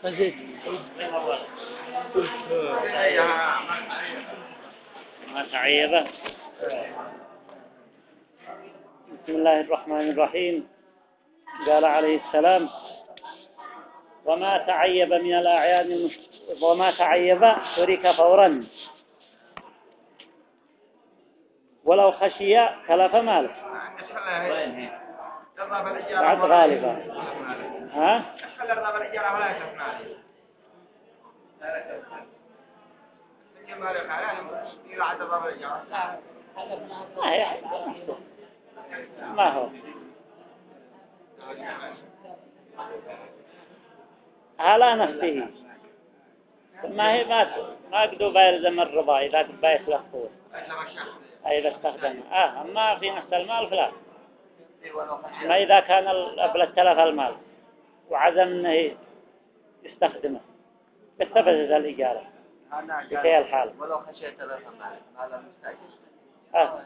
مزيد ما تعيبه. بسم الله الرحمن الرحيم. قال عليه السلام: وما تعيب من الأعيان وما تعيب ترك فورا ولو خشي تلف ماله. بعد غالبا ها ما هو على نفسه، ما هي ما قدوا بيلزم الرضا إذا بايت لفوه إذا استخدمه. أما في نفس المال فلا. ما إذا كان قبل تلف المال وعزم أنه يستخدمه استفزت الإجارة في الحال. ولو خشيت تلف المال هذا مستأجر.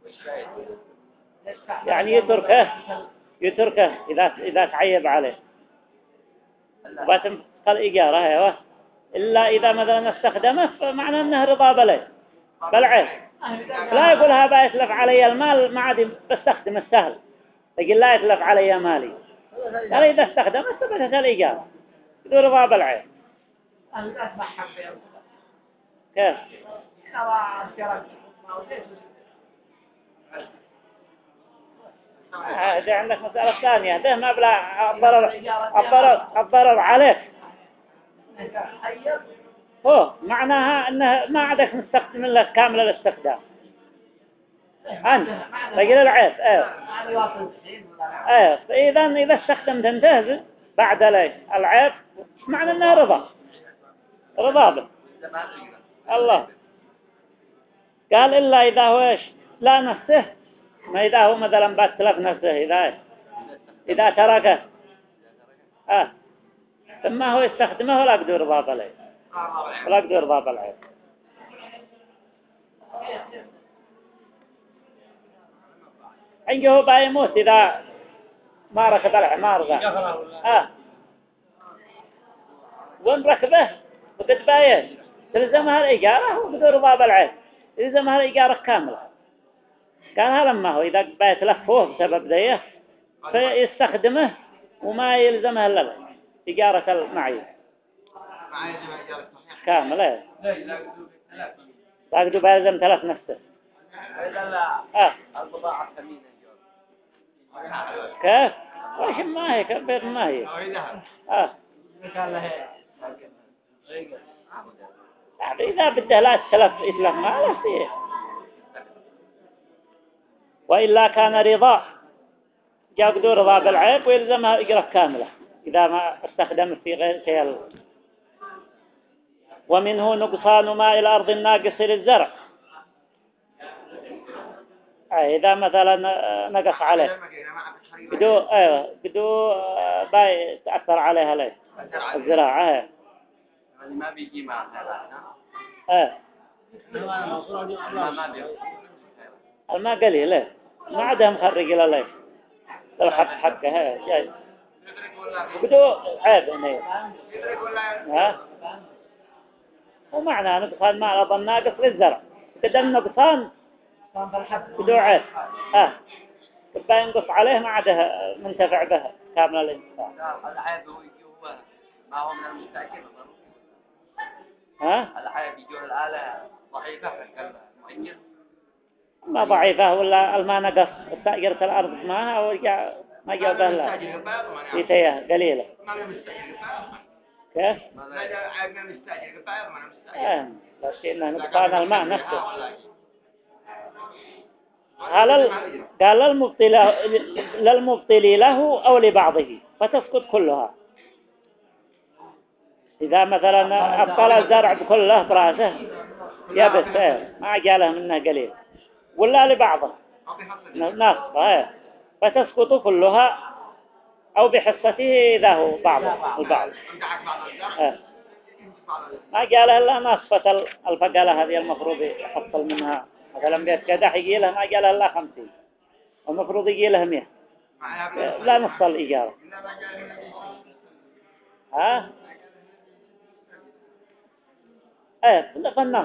يعني يتركه إذا تعيب عليه وباتم الإجارة. أيوة. إلا إذا مثلا استخدمه فمعنى أنه رضا بالعيب. لا يقولها بيتلف علي المال ما عاد بستخدم السهل، يقول لا يتلف علي مالي. قال إذا استخدمه ثبتت الإجارة يقول رضا بالعيب. كيف؟ ده عندك مسألة ثانية. ده ما بلا الضرر عليك. هو معناها أنه ما عادك نستخدم لك كامل الاستخدام. أنت تقول العيب. إذا استخدمت انتهز بعد لي العيب معنى أنه رضا به الله. قال إلا إذا هو إيش لا نفسه، ما إذا هو مثلا باتلف نفسه إذا تركه ثم هو يستخدمه ولا يقدر رضا بالعيب ولا يقدر رضا بالعيب. عنده بايموت إذا ما ركب الحمار ذا وان ركبه وقد بايش تلزمها الإجارة وقدر رضا بالعيب، تلزمها الإجارة كاملة. كان لما هو إذا بايت لفوه بسبب ذيه فيستخدمه وما يلزمه إلا إجارة المعين كاملة. تقدر بيلزم تلف نفسه. البضاعة ثمينة كيف؟ وش ما هي كبير ما هي إذا بده لا يتلف ما لا فيه. وإلا كان رضا جاء قدور رضا بالعيب ويلزمها إجرة كاملة إذا ما استخدم في غير شيء. ومنه نقصان ماء الأرض الناقص للزرع. إذا مثلا نقص عليه بدو باي تأثر عليها ليه الزراعة ما بيجي معها. الماء قليل ليه ما عادهم خرج إلى ليه الحب حقه جاي بدو عيب هنا ومعنى نقصان ماء الأرض الناقص للزرع. قدم نقصان بدو عيب كبا ينقص عليه ما عاده منتفع به كامل الانتفاع. العيب هو ما هو من المستأجر. العيب يجون الآلة ضعيفة المؤجر ما ضعيفة ولا الماء نقص استأجرت الأرض معها ورجع ما جاء به لا يتيه قليلة. كيف؟ لكنه نقصان الماء نفسه. قال للمبطل له أو لبعضه فتسقط كلها. إذا مثلا أبطل الزرع بكله براسه يبس ما جاله منه قليل ولا لبعضه ناقصة فتسقط كلها أو بحصته إذا هو البعض ما جاله إلا نصفة الفقالة هذه المفروض يحصل منها. مثلا بيت كدح يجي له ما جاله إلا 50 المفروض يجي له 100 لا نص الإجارة. فالنص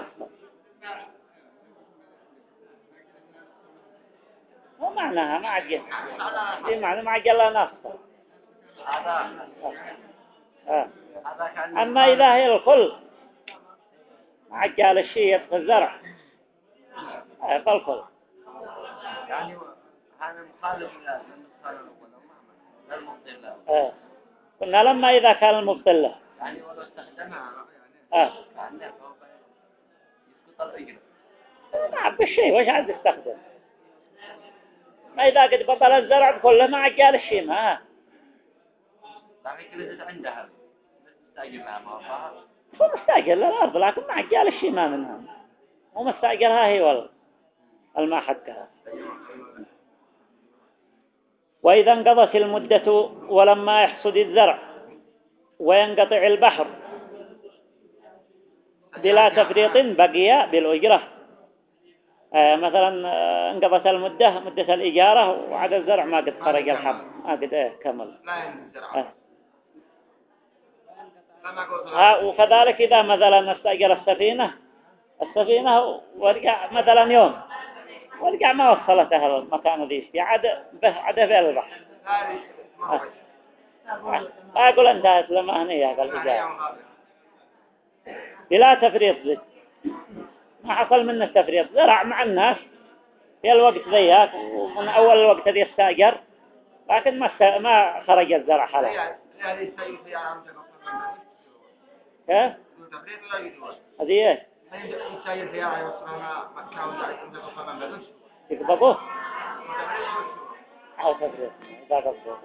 هو معناها ما عجل دي معنى ما عجل نص أما إذا هي الكل عجل الشيء يدخل الزرع فالكل يعني هذا مخالف للنصارى للمبطل قلنا لما إذا كان المبطل له يعني ولو استخدمها يعني كأنه يسقط الأجر نعم بالشيء وش عاد يستخدم ما إذا قد بطل الزرع كله ما عجل الشيء ما لكن كده عندها مستأجرها ما فيها هو مستأجر للأرض لكن ما عجل الشيء ما منها هو مستأجرها هي والله الماء حقها. وإذا انقضت المدة ولما يحصد الزرع وينقطع البحر بلا تفريط بقي بالأجرة مثلا انقضت مدة الإجارة وعد الزرع ما قد خرج الحب ما قد كمل وكذلك إذا مثلا استأجر السفينة ورجع مثلا يوم ورجع ما وصلته المكان ذي عاد في البحر أقول انتهت لما هنية الإجارة بلا تفريط زد ما حصل منه تفريط زرع مع الناس في الوقت ذيك ومن أول الوقت الذي استأجر لكن ما خرج الزرع حاله كيف؟ هذه ايش؟ يقبضوه أو تفريط إذا قبضوه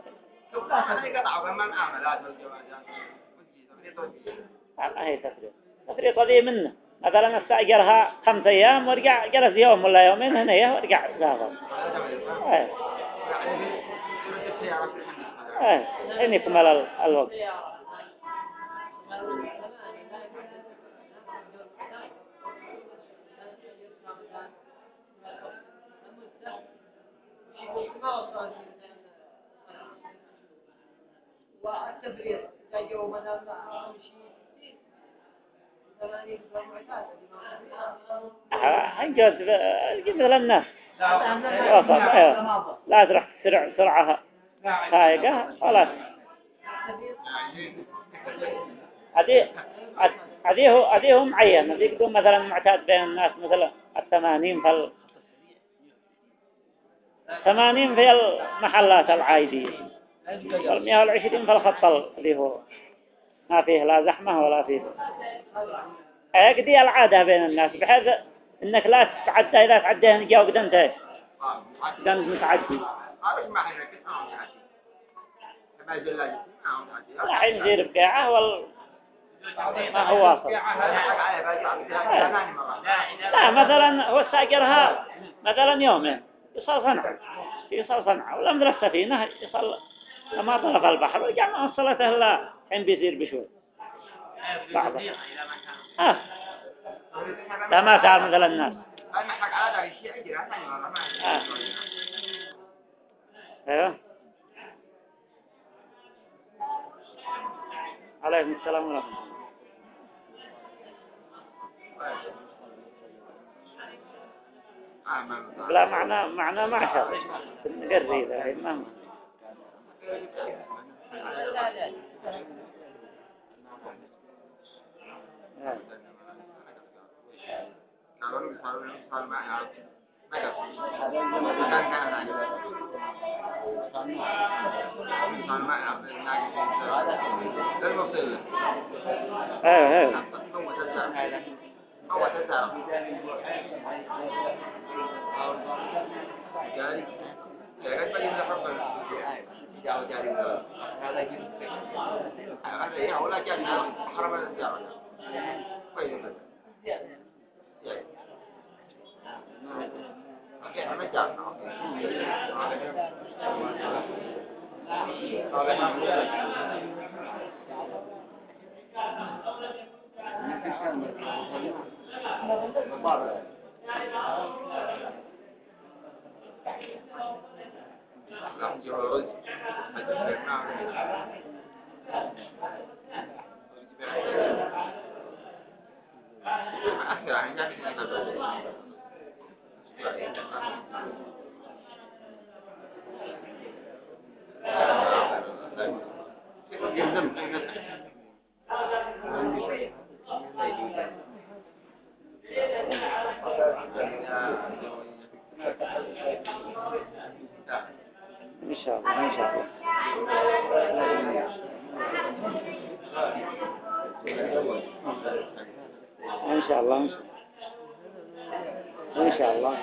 ما هي تفريط هذه منه مثلا استأجرها 5 أيام ورجع جلس يوم ولا يومين هنا ورجع زاغر إن يكمل الوقت والتفريط تجوا مثلا هنجوز مثل الناس لا تروح سرعها خايقة خلاص هذه هو معين هذه يقولون مثلا معتاد بين الناس مثلا 80 في المحلات العادية 120 في الخط اللي هو ما فيه لا زحمة ولا فيه دي العادة بين الناس بحيث انك لا تتعدى اذا تعديه نجا وقد انت متعدي لا حين يصير بقاعة ما هو واصل لا مثلا هو استأجرها مثلا يومين يصل صنعاء ولا من السفينة يصل لما طرف البحر ورجع ما وصلته إلا حين بيصير بشوي بعض لا ما صار مثل الناس ايوه عليكم السلام ورحمة الله لا معنى معشر نقري ذا ما إن شاء الله إن شاء الله إن شاء الله إن شاء الله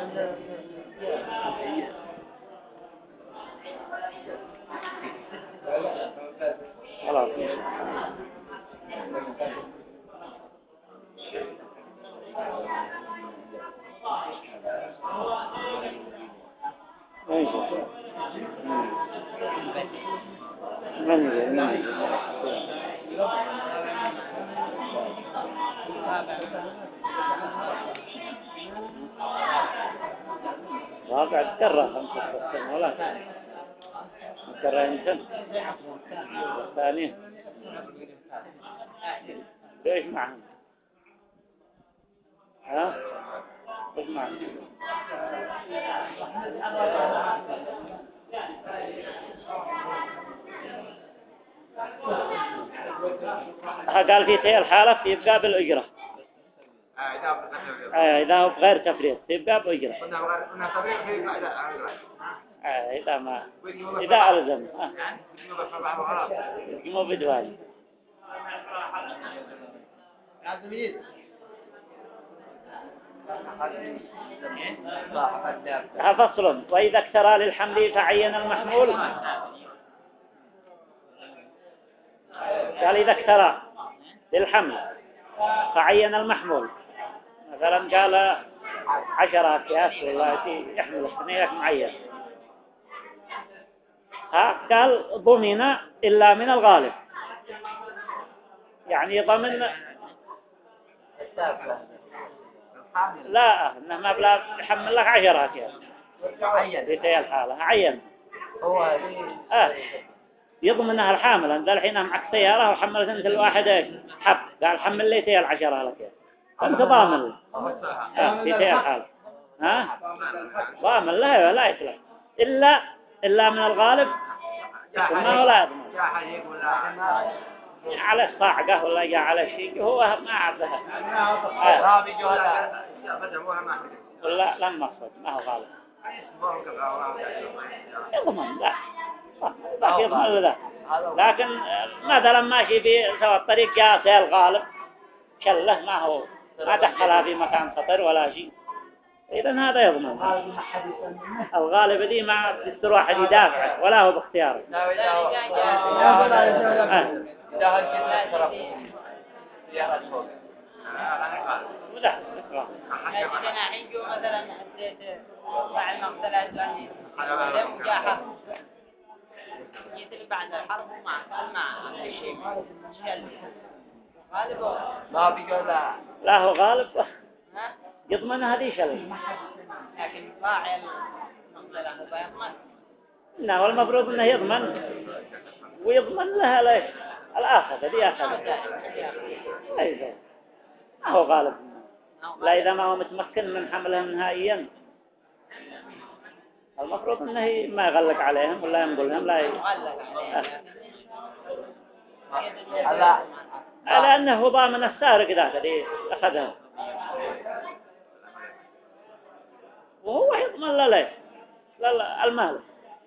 خلاص إن شاء الله من رابع تكرر 5 سنة ولا تكرر انت الثانية ليش معهم ها ليش معهم قال في تي الحالة يبقى بالأجرة إذا هو بغير تفريط يبقى بأجرة إذا ما إذا ألزم مو بدوالي فصل وإذا اكترى للحمل فعين المحمول قال إذا اكترى للحمل فعين المحمول مثلا قال 10 أكياس والله يحمل الثنية معين قال ضمن إلا من الغالب يعني ضمن لا إنه ما بلا يحمل لك 10 أكياس في تي الحالة عين هو يضمنها الحامل ذا الحين معك سيارة وحملت انت الواحد حب قال حمل لي تي 10 لك انت ضامن في تي الحالة ضامن لا يتلف إلا من الغالب ما هو لا يضمن على الصاعقة ولا جاء على شيء هو ما عبدها لا المقصد ما هو غالب يضمن لا يضمن ذا لكن مثلا ماشي في سواء الطريق جاء سيل غالب كله ما دخلها في مكان خطر ولا شيء إذن هذا يضمن الغالب دي ما بيصير واحد يدافع ولا هو باختياره مثلا مع المغسلات لم جاحة يتل بعد الحرب مع الشيء غالب ما بيقول لا هو غالب يضمن هذه شلل لكن راعي المغسلة هو بيضمن لا والمفروض انه يضمن ويضمن لها ليش الآخر دي آخر أيضا ما هو غالب لا إذا ما هو متمكن من حملها نهائيا المفروض انه ما يغلق عليهم ولا ينقل لهم لا على أنه ضامن السارق ذاك اللي أخذها وهو يضمن لا المال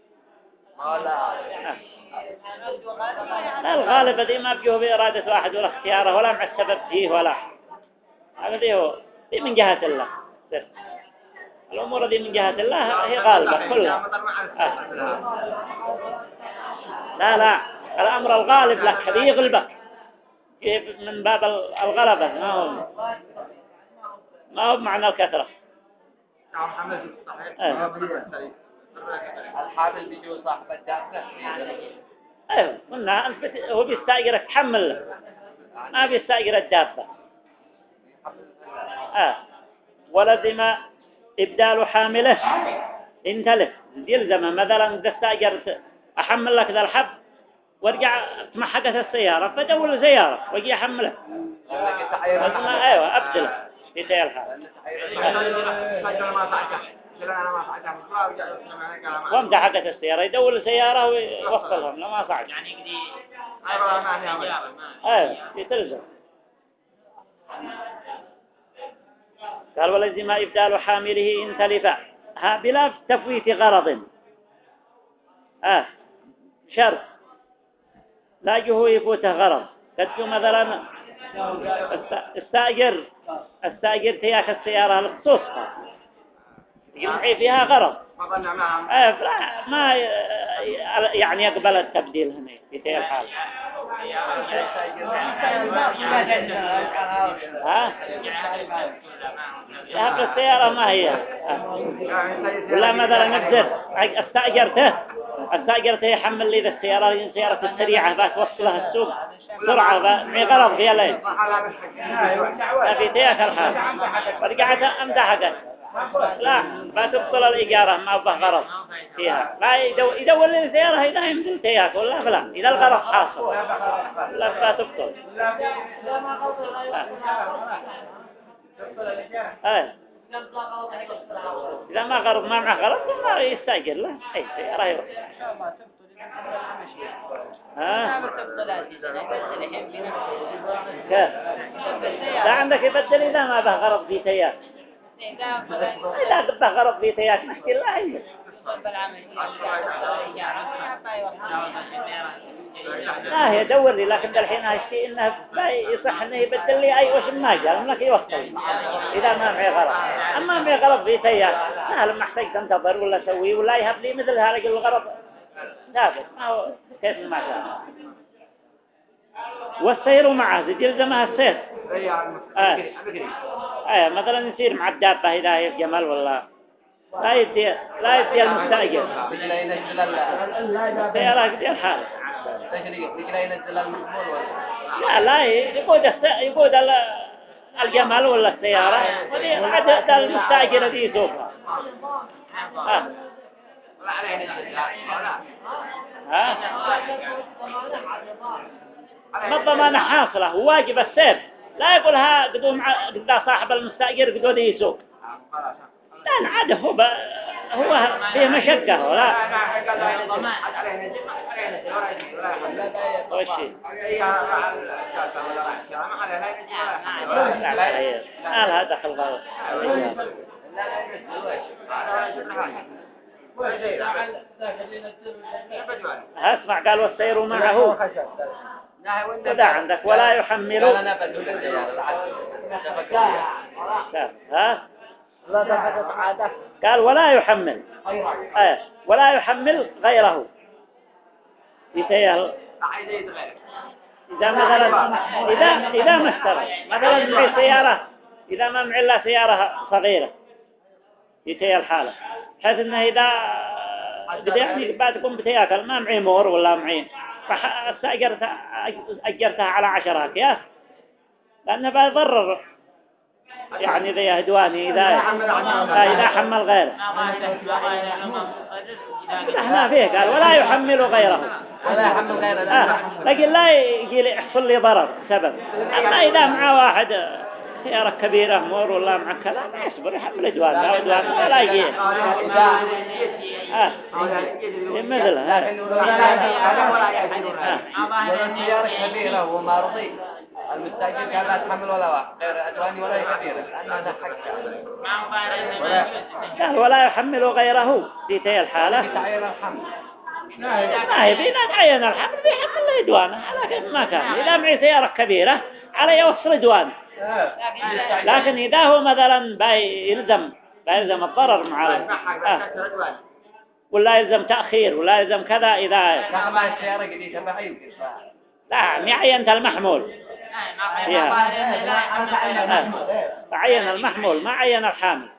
لا الغالب دي ما بيجوه بإرادة واحد ولا اختياره ولا مع السبب فيه ولا هذا دي من جهة الله الأمور دي من جهة الله هي غالبة كلها لا الأمر الغالب لك هذه يغلبك من باب الغلبة ما هو بمعنى الكثرة الحامل بيجو صاحب الدابة ايوه قلنا هو بيستأجرك تحمل له ما بيستأجر الدابة ولزم إبدال حامله انت له يلزم مثلا إذا استأجرت أحمل لك ذا الحب وارجع تمحقت السيارة فدول سيارة واجي أحمله ايوه أبدله في تي الحال وامتى حقت السيارة يدور السيارة ويوصلهم لما صعد يعني قدي ايه يتلزم. قال والذي إبدال حامله إن تلف بلا تفويت غرض شرط لا يجوه يفوته غرض قد مثلا استأجر تياك السيارة لخصوصها يمعي فيها غرض ما يعني يقبل التبديل هنا في تي الحال هذه السيارة ما هي ولا مثلا نقدر استأجرته يحمل لي ذا السيارة السريعة ذاك وصلها السوق بسرعة معي غرض فيها لين في تياك الحال ورجعت أمدحك لا ما تبطل الإجارة ما به غرض فيها لا يدور لي السيارة إذا يمدل تياك ولا فلا إذا الغرض حاصل لا تبطل إذا ما غرض ما معه غرض ما يستأجر له أي سيارة يروح لا عندك يبدل إذا ما به غرض في تياك إذا به غرض في تياك نحكي الله هي لا هي دور لي لكن الحين هالشيء إنه لا يصح إنه يبدل لي أي وش ما جاء لك يوصل إذا ما معي غرض أما معي غرض في تياك لا لما احتاج تنتظر ولا سوي ولا يهب لي مثل هذا الغرض ثابت ما هو كيف ما جاء والسير معه يلزمها السير مثلا يصير مع الدابة إذا هي الجمل ولا لا يدي المستأجر السيارة يدي الحال لا يقود الجمل ولا السيارة عاد المستأجر الذي يسوقها ما الضمان حاصلة هو واجب السير لا يقولها قدوم قد صاحب المستأجر قدو دي يسوق لا عاد هو فيه مشقة ولا وشي لا دخل غلط اسمع قال والسير معه ودا عندك ولا يحمل قال ولا يحمل ولا يحمل غيره يتيال إذا مثلا إذا ما اشترى مثلا معي سيارة إذا ما معي إلا سيارة صغيرة يتيال حالة بحيث إنه إذا يعني بعد تكون بتياكل ما معي مور ولا معي أجرتها على 10 أكياس لأنه بيضرر يعني ذي يهدواني إذا حمل غيره احنا فيه قال ولا يحمل غيره لكن لا يحصل لي ضرر سبب أما إذا مع واحد سيارة كبيرة مور ولا مع كذا ما يصبر يحمل دوان لا يجي مثله سيارة كبيرة وما رضي المستأجر كان لا تحمل ولا واحد غير أدواني ولا كبيرة لأنه حق قال ولا يحمل غيره في تي الحالة تعين الحمل ما هي بينا تعين الحمل بيحمل دوانه لكن ما كان إذا معي سيارة كبيرة على يوصل دوانه لكن إذا هو مثلا يلزم الضرر مع ولا يلزم تأخير ولا يلزم كذا إذا ما السيارة قديسة ما يمكن لا معين المحمول عين المحمول ما عين الحامل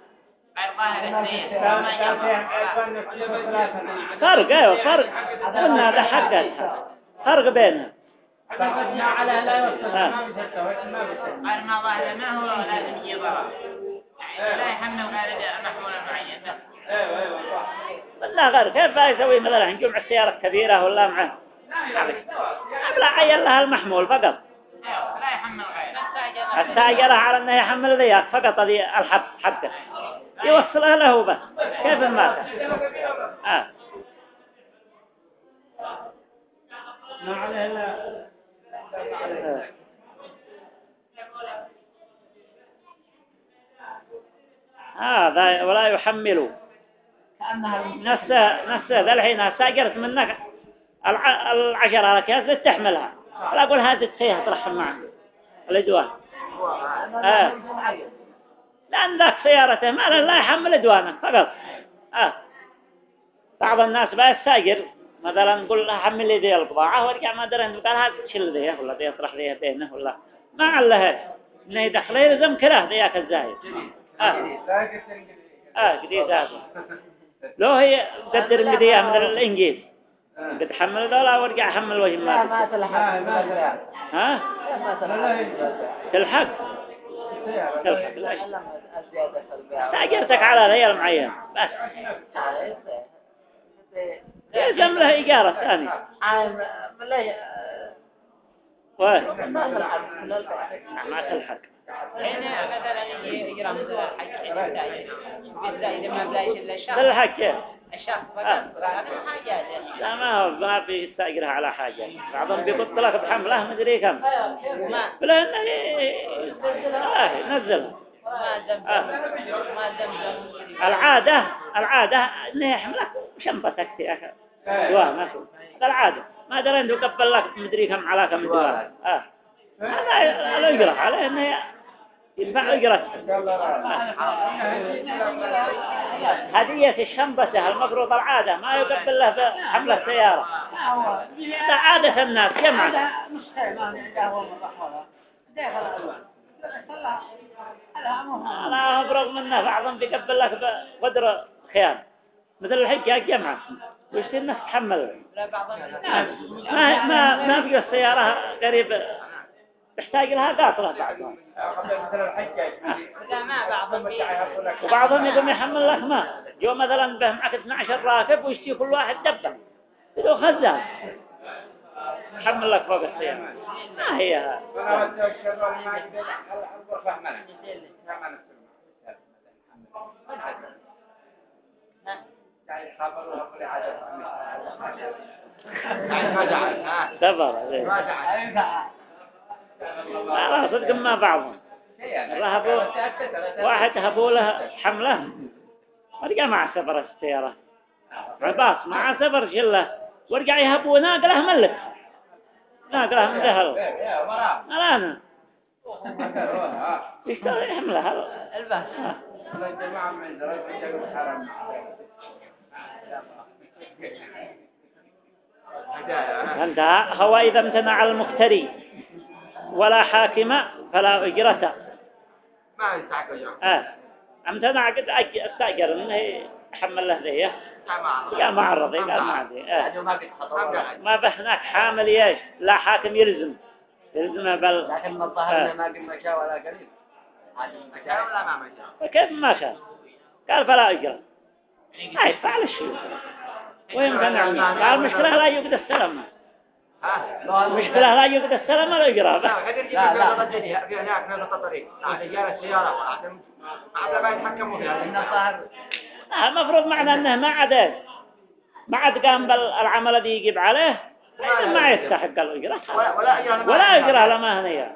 فرق قلنا هذا حقها فرق بينها فقدنا على لا يوصل ما بيسوي ما ظاهر ما هو لازم يجي ضرر لا يحمل غير محمول معين لا غير كيف يسوي مثلا نجمع السيارة الكبيرة ولا معه لا عين لها المحمول فقط لا يحمل غير استأجره على أنه يحمل ذيك فقط هذه الحب حقه يوصلها له بس كيف ما كان ما عليه إلا هذا ولا يحملوا نفسه ذا الحين استأجرت منك 10 أكياس تحملها لا أقول هذه فيها ترحم معك الأدوان لأن ذاك سيارته ما لا يحمل أدوانه فقط بعض الناس بيستأجر مثلا نقول له حمل لي ذي البضاعة وارجع ما درى قال هذا تشيل ذي ولا ذي يطرح ذي بينه ولا ما علها إنه يدخل يلزم كره ذيك الزايد جديد هذا لو هي قدر المدية من الإنجيز قد حمل ذولا وارجع حمل وجه ما تلحق تلحق استأجرتك على ذي المعين بس يلزم له إيجارة ثانية ما تلحق هنا مثلا يجرى مثلا إذا ما بلاش إلا الشهر تلحق الشهر فقط حاجات لا ما في يستأجرها على حاجة بعضهم بيقط لك بحمله مدري كم بلا إنه ينزل العادة إنه يحملك شنطتك في أخر دواء ما في العادة ما درى إنه قبل لك مدري كم على كم دواء هذا الأجرة عليه إنه يدفع أجرة هدية الشنطة المفروض العادة ما يقبل له بحمل السيارة هذا عادة الناس جمعا لا برغم منه بعضهم بيقبل لك بقدر خيام مثل الحجاج جمعة ويشتري الناس تحمل ما بقى السيارة قريب تحتاج لها قاطرة بعضهم وبعضهم يقوم يحمل لك ما جو مثلا به معك 12 راكب ويشتري كل واحد دبة يدو خزان يحمل لك فوق السيارة ما هي دبر لا صدق ما بعضهم واحد هبوا له حمله ورجع مع سفر السيارة عباس مع سفر شله ورجع يهبوا ناقله ملك ناقله مذهل لا أنا يشتغل يحمله الباس انتهى هو إذا امتنع المختري ولا حاكم فلا أجرته ما يستحق أجرة امتنع قد استأجر إنه يحمل له ذيه قال ما عرضي قال ما عندي ما بهناك حامل ياش لا حاكم يلزمه بل لكن الظاهر ما قم مشى ولا قريب مشى ولا ما مشى كيف ما شاء قال فلا أجرة هاي فعل الشيء ويمتنع قال المشكلة لا يوجد السلام المشكلة لا يوجد السلام ولا أجرة لا في هناك في الطريق رجال السيارة ما يتحكموا فيها إن الظاهر المفروض معنى أنه ما عاد قام بالعمل الذي يجب عليه ما يستحق الأجرة ولا أجرة لما هنية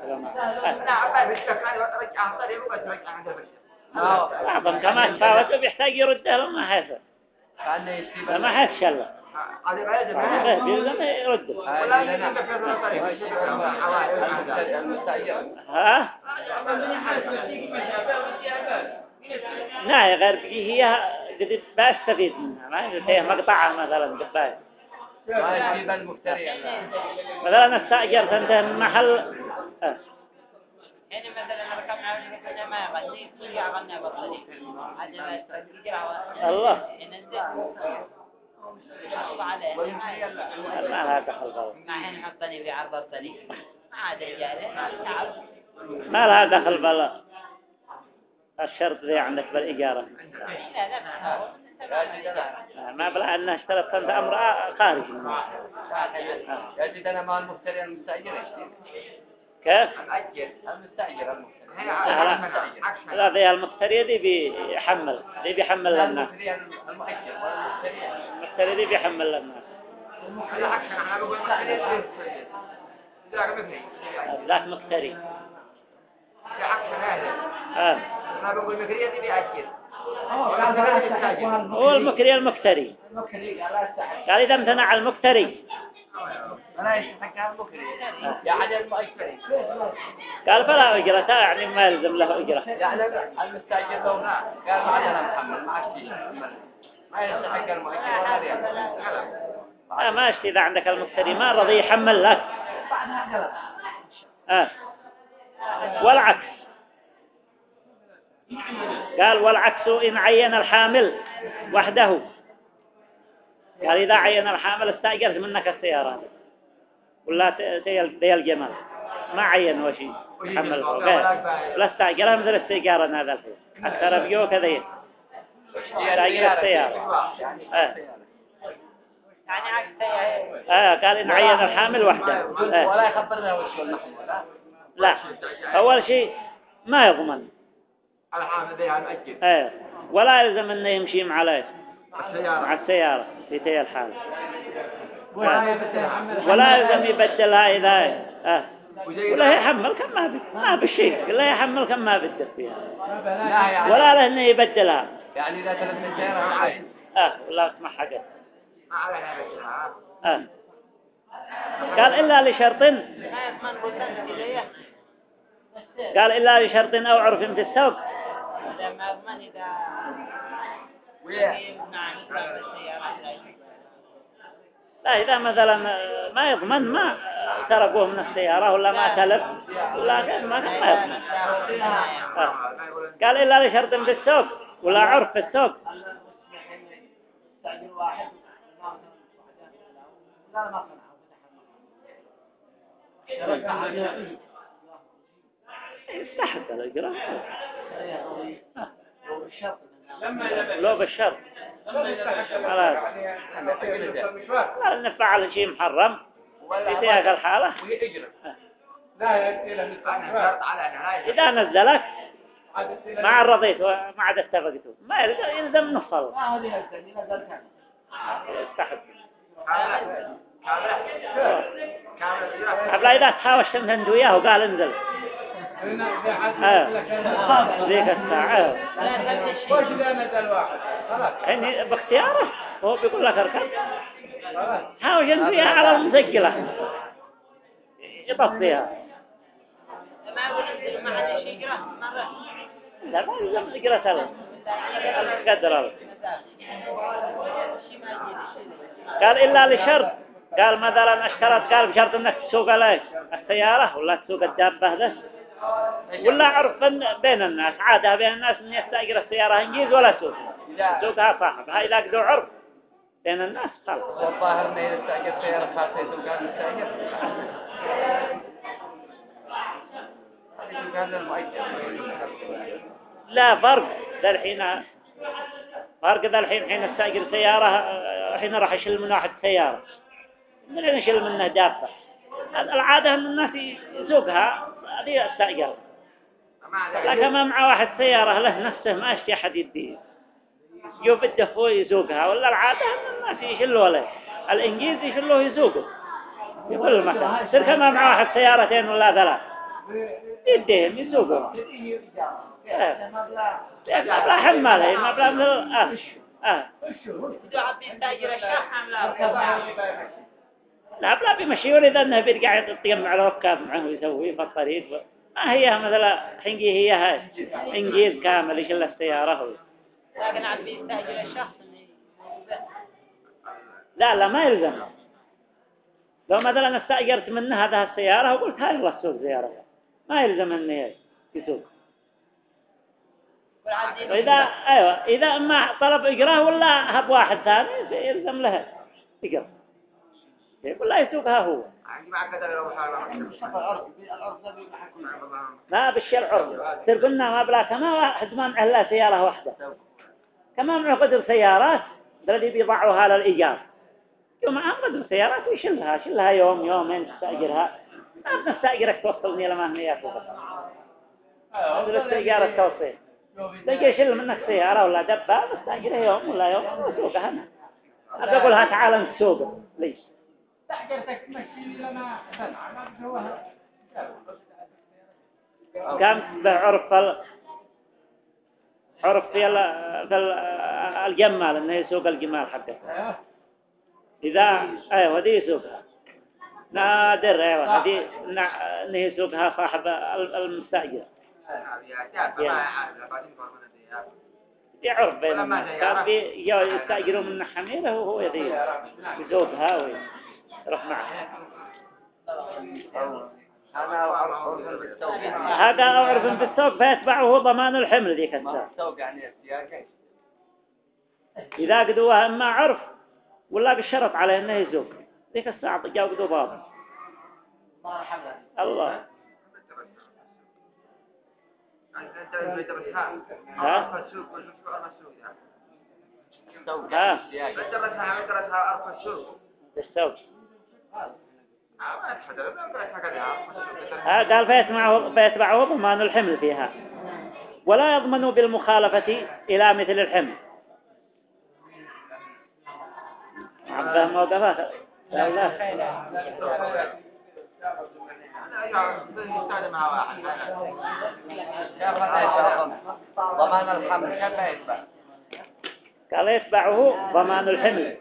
بعضهم كما تفاوتوا بيحتاج يرده لما حيث لما حيث شله بيلزم يرده ها لا غير هي قد بستفيد منها ما هي مقطعة مثلا قبائل ما يجيب المفتري مثلا استأجرت أنت من محل يعني مثلا ركبنا ونحكنا ما يغني كل يغنى بالطريق هذا ما الله عليه ما هذا دخل ما حين حطني في عرض الطريق ما عاد رجاله ما لها دخل بلا الشرط ذي عندك بالإجارة ما بلا أنها اشترطت أنت أمر خارج يجد أنا مع المفتري المستأجر كيف؟ المؤجر المستأجر المختلف لا ذي المقتري ذي بيحمل ذي بيحمل للناس المؤجر والمشتري المقتري ذي بيحمل للناس ذاك مقتري ما بقول مكرية دي بيأجر هو المكري المقتري قال إذا امتنع المقتري ولا يستحق المكري يعني المؤجر قال فلا أجرة يعني ما يلزم له أجرة يعني المستأجر لو قال ما عندنا محمد ما اشتي ما يستحق المؤجر ولا ريال ما اشتي إذا عندك المقتري ما رضي يحمل لك والعكس قال والعكس إن عين الحامل وحده قال إذا عين الحامل استأجرت منك السيارة ولا تي الجمال ما عين وشي يحمل ولا استأجرها مثل السيارة هذا الحين أكثر بيو كذا استأجر السيارة يعني عكس قال إن عين الحامل وحده ولا يخبرنا وش ولا لا أول شيء ما يضمن الحامل ذي المؤجر ولا يلزم انه يمشي مع السيارة مع السيارة في تي الحال ولا يلزم يبدلها إذا ولا يحمل كم ما بالشيء ولا يحمل كم ما بدل فيها ولا له انه يبدلها يعني إذا تلف السيارة ما عين ولا اسمع حاجة ما عليها بدلها قال إلا لشرط قال إلا لشرط أو عرف في السوق ما أضمن إذا لا إذا مثلا ما يضمن ما سرقوه من السيارة ولا ما تلف ولا ما يضمن قال إلا لشرط في السوق ولا عرف في السوق يستحق الإجراء لو بالشرط لا نفعل شيء محرم في تلك الحالة إذا نزلك ما عرضيت وما عاد اتفقتوا ما يلزم نفصل يستحق قبل إذا تحاوشت أنت وياه وقال انزل ذيك الساعة وش إذا نزل واحد يعني باختياره هو بيقول لك اركب حاوش انت وياه على المسجلة يطفيها ما أقول أنزل ما حد شيء يقرأ مرة لا ما يلزم تقرأ القدر قال إلا لشرط قال مثلا اشترط قال بشرط انك تسوق عليك السيارة ولا تسوق الدابة ده ولا عرف بين الناس عادة بين الناس ان يستأجر السيارة انجيز ولا سوقها صاحبها إذا قدوا عرف بين الناس خلاص والظاهر انه يستأجر سيارة خاصة يسوقها المستأجر يسوقها المؤجر لا فرق ذا الحين فرق ذا الحين حين استأجر سيارة حين راح يشيل من واحد سيارة من حين يشيل منه دابة العادة ان الناس يسوقها هذه استأجر لكن ما مع واحد سيارة له نفسه ما اشتي أحد يديه يبده هو يسوقها ولا العادة ان الناس يشلوا له الانجيز يشلوه يسوقه يقول المكان يصير كما مع واحد سيارتين ولا ثلاث يديهم يسوقوا مبلغ حماله مبلغ من لا بلا بيمشي ولذا انه بيرجع يتجمع له ركاب معه ويسوي في الطريق ما هي مثلا حنجي هي هاي انجيز كامل يشيل السيارة لكن عاد بيستأجر الشخص لا ما يلزم لو مثلا استأجرت منه هذا السيارة وقلت هاي الله سوق سيارة ما يلزم انه يسوق إذا ما طلب إجراه ولا هب واحد ثاني يلزم له إجراه يقول لا يسوقها هو ما بالشيء العرض ترقلنا ما بلا كما واحد ما معه لا سيارة واحدة كما معه قدر سيارات الذي بيضعوها للإيجار يوم معه قدر سيارات ويشلها يوم يومين تستأجرها نستأجرك توصلني لما هني فوق هذا الاستئجار التوصيل تجي يشيل منك سيارة ولا دبة نستأجره يوم ولا يوم وسوقها هنا أبى أقولها تعال نسوق ليش تحجرتك تمشي لما ما بسوها كان بعرف عرف في الجمال إنه يسوق الجمال حقه إذا أيوة دي يسوقها نادر أيوة هذه إنه يسوقها صاحب المستأجر يعرف بينهم كان يستأجروا من حميره وهو يسوقها ويروح معه هذا أعرف بالسوق فيتبعه ضمان الحمل ذيك الساعة إذا قدوها إما عرف ولا بالشرط عليه إنه يسوق ذيك الساعة جاء قدو باب الله ها بالسوق قال فيتبعه ضمان الحمل فيها ولا يضمن بالمخالفة إلى مثل الحمل عبده موقفات لا ضمان الحمل كيف يتبع؟ قال يتبعه ضمان الحمل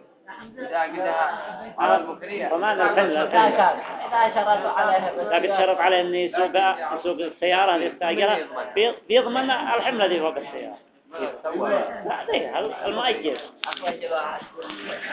ضمان الحمل إذا شرط عليه أن يسوق السيارة اللي يستأجرها بيضمن الحمل الذي فوق السيارة لا المؤجر